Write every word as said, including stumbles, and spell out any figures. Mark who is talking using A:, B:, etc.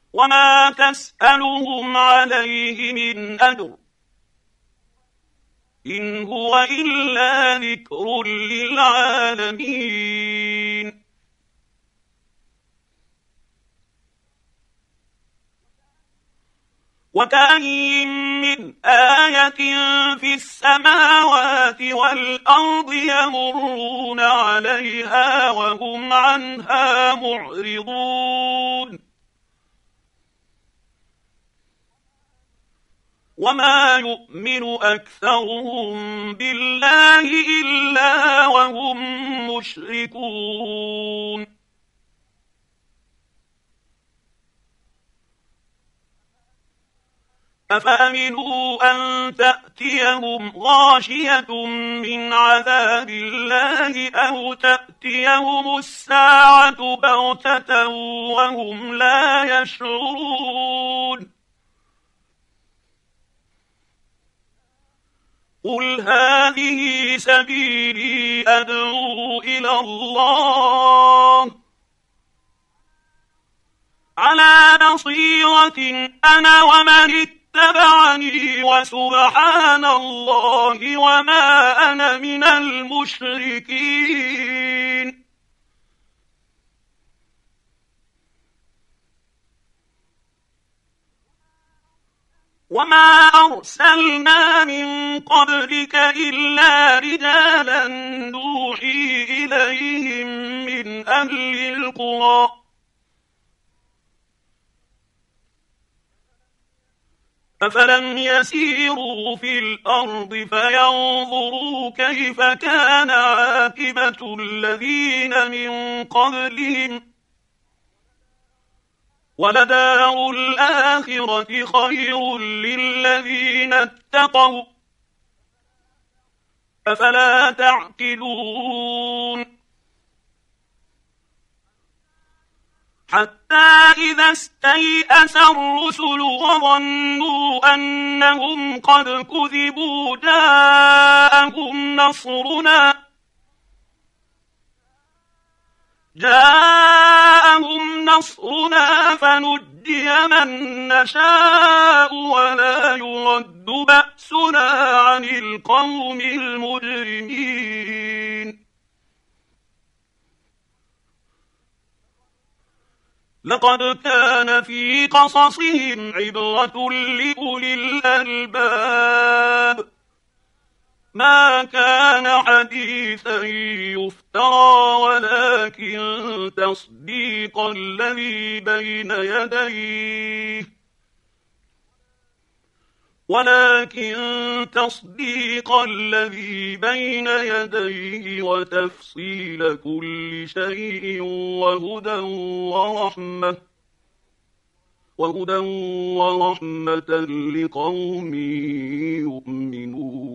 A: وما تسألهم عليه من أجر إن هو إلا ذكر للعالمين. وكأين من آية في السماوات والأرض يمرون عليها وهم عنها معرضون وما يؤمن أكثرهم بالله إلا وهم مشركون. أفأمنوا أن تأتيهم غاشية من عذاب الله أو تأتيهم الساعة بغتة وهم لا يشعرون قل هذه سبيلي أدعو إلى الله على بصيرة أنا ومن اتبعني وسبحان الله وما أنا من المشركين. وما أرسلنا من قبلك إلا رجالا نوحي إليهم من أهل القرى أفلم يسيروا في الأرض فينظروا كيف كان عاقبة الذين من قبلهم ولدار الآخرة خير للذين اتقوا أفلا تعقلون. حتى إذا استيأس الرسل وظنوا أنهم قد كذبوا جاءهم نصرنا جاءهم نصرنا فنجي من نشاء ولا يرد بأسنا عن القوم المجرمين. لقد كان في قصصهم عبرة لأولي الألباب ما كان حديثا يفترى ولكن تصديق الذي بين يديه ولكن تصديق الذي بين يديه وتفصيل كل شيء وهدى ورحمة وهدى ورحمة لقوم يؤمنون.